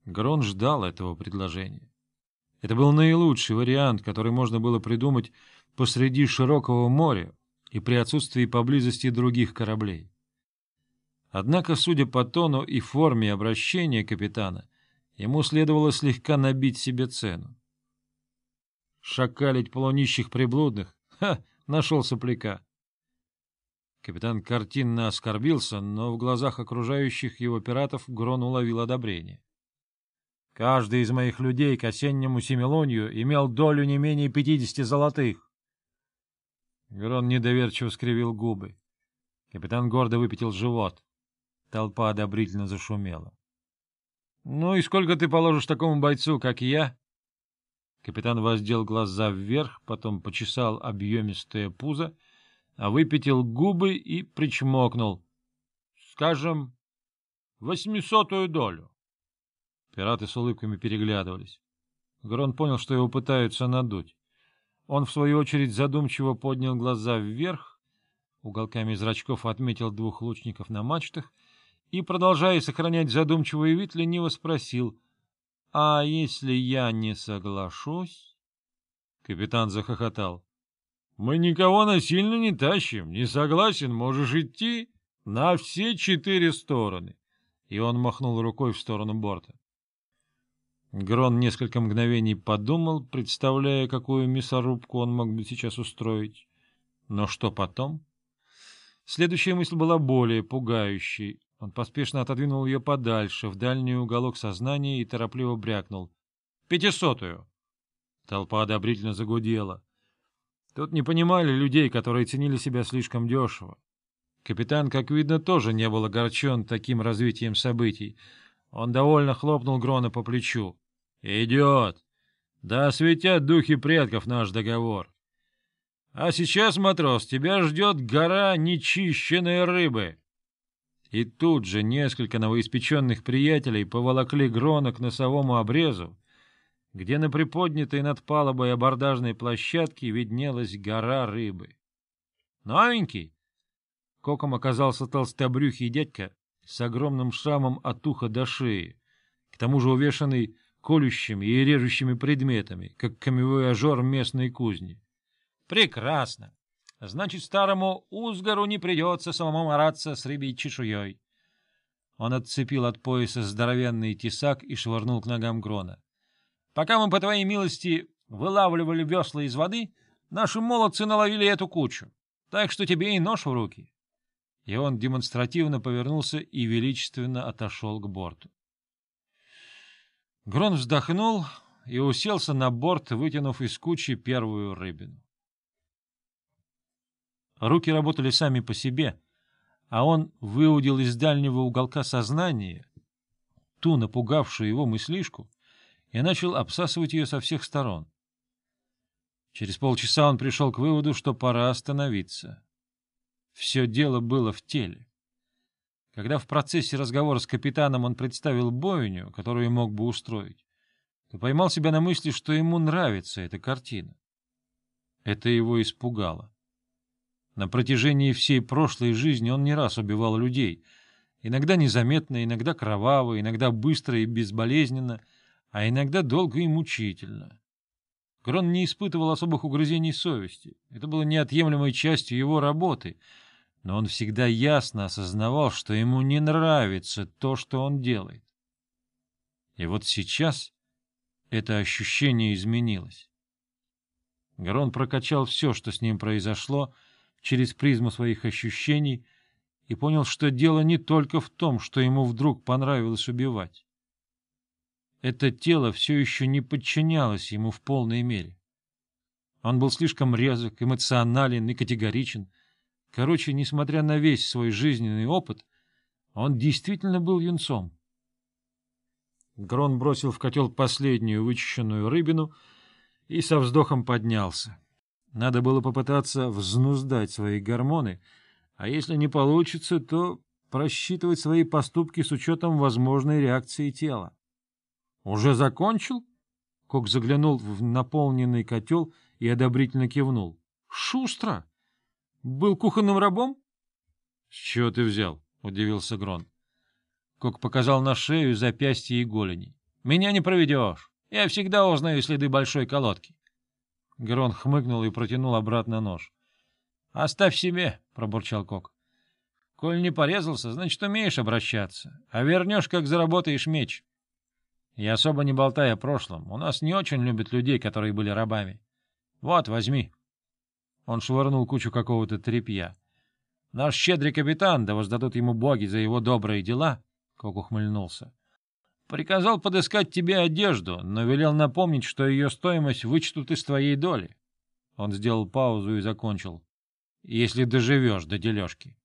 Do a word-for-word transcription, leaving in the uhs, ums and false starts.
Грон ждал этого предложения. Это был наилучший вариант, который можно было придумать посреди широкого моря и при отсутствии поблизости других кораблей. Однако, судя по тону и форме обращения капитана, ему следовало слегка набить себе цену. Шакалить полунищих приблудных? Ха! Нашел сопляка. Капитан картинно оскорбился, но в глазах окружающих его пиратов Грон уловил одобрение. Каждый из моих людей к осеннему семилунью имел долю не менее пятидесяти золотых. Грон недоверчиво скривил губы. Капитан гордо выпятил живот. Толпа одобрительно зашумела. — Ну и сколько ты положишь такому бойцу, как я? Капитан воздел глаза вверх, потом почесал объемистое пузо, а выпятил губы и причмокнул. — Скажем, восьмисотую долю. Пираты с улыбками переглядывались. Грон понял, что его пытаются надуть. Он, в свою очередь, задумчиво поднял глаза вверх, уголками зрачков отметил двух лучников на мачтах и, продолжая сохранять задумчивый вид, лениво спросил: — А если я не соглашусь? Капитан захохотал. — Мы никого насильно не тащим. Не согласен, можешь идти на все четыре стороны. И он махнул рукой в сторону борта. Грон несколько мгновений подумал, представляя, какую мясорубку он мог бы сейчас устроить. Но что потом? Следующая мысль была более пугающей. Он поспешно отодвинул ее подальше, в дальний уголок сознания, и торопливо брякнул. — Пятисотую! Толпа одобрительно загудела. Тут не понимали людей, которые ценили себя слишком дешево. Капитан, как видно, тоже не был огорчен таким развитием событий. Он довольно хлопнул Грона по плечу. — Идет! Да осветят духи предков наш договор. А сейчас, матрос, тебя ждет гора нечищенной рыбы. И тут же несколько новоиспеченных приятелей поволокли Грона к носовому обрезу, где на приподнятой над палубой абордажной площадке виднелась гора рыбы. «Новенький!» Коком оказался толстобрюхий дядька с огромным шрамом от уха до шеи, к тому же увешанный колющими и режущими предметами, как камевояжер местной кузни. «Прекрасно! Значит, старому Узгару не придется самому мараться с рыбьей чешуей». Он отцепил от пояса здоровенный тесак и швырнул к ногам Грона. «Пока мы, по твоей милости, вылавливали весла из воды, наши молодцы наловили эту кучу, так что тебе и нож в руки». И он демонстративно повернулся и величественно отошел к борту. Грон вздохнул и уселся на борт, вытянув из кучи первую рыбину. Руки работали сами по себе, а он выудил из дальнего уголка сознания ту напугавшую его мыслишку и начал обсасывать ее со всех сторон. Через полчаса он пришел к выводу, что пора остановиться. Все дело было в теле. Когда в процессе разговора с капитаном он представил бойню, которую мог бы устроить, то поймал себя на мысли, что ему нравится эта картина. Это его испугало. На протяжении всей прошлой жизни он не раз убивал людей, иногда незаметно, иногда кроваво, иногда быстро и безболезненно, а иногда долго и мучительно. Грон не испытывал особых угрызений совести, это было неотъемлемой частью его работы, но он всегда ясно осознавал, что ему не нравится то, что он делает. И вот сейчас это ощущение изменилось. Грон прокачал все, что с ним произошло, через призму своих ощущений, и понял, что дело не только в том, что ему вдруг понравилось убивать. Это тело все еще не подчинялось ему в полной мере. Он был слишком резок, эмоционален и категоричен. Короче, несмотря на весь свой жизненный опыт, он действительно был юнцом. Грон бросил в котел последнюю вычищенную рыбину и со вздохом поднялся. Надо было попытаться взнуздать свои гормоны, а если не получится, то просчитывать свои поступки с учетом возможной реакции тела. — Уже закончил? Кок заглянул в наполненный котел и одобрительно кивнул. — Шустро! Был кухонным рабом? — С чего ты взял? — удивился Грон. Кок показал на шею, запястья и голени. Меня не проведешь. Я всегда узнаю следы большой колодки. Грон хмыкнул и протянул обратно нож. — Оставь себе, — пробурчал Кок. — Коль не порезался, значит, умеешь обращаться, а вернешь, как заработаешь меч. И особо не болтай о прошлом. У нас не очень любят людей, которые были рабами. Вот, возьми. Он швырнул кучу какого-то тряпья. Наш щедрый капитан, да воздадут ему боги за его добрые дела, — Кок ухмыльнулся, — приказал подыскать тебе одежду, но велел напомнить, что ее стоимость вычтут из твоей доли. Он сделал паузу и закончил. Если доживешь до дележки.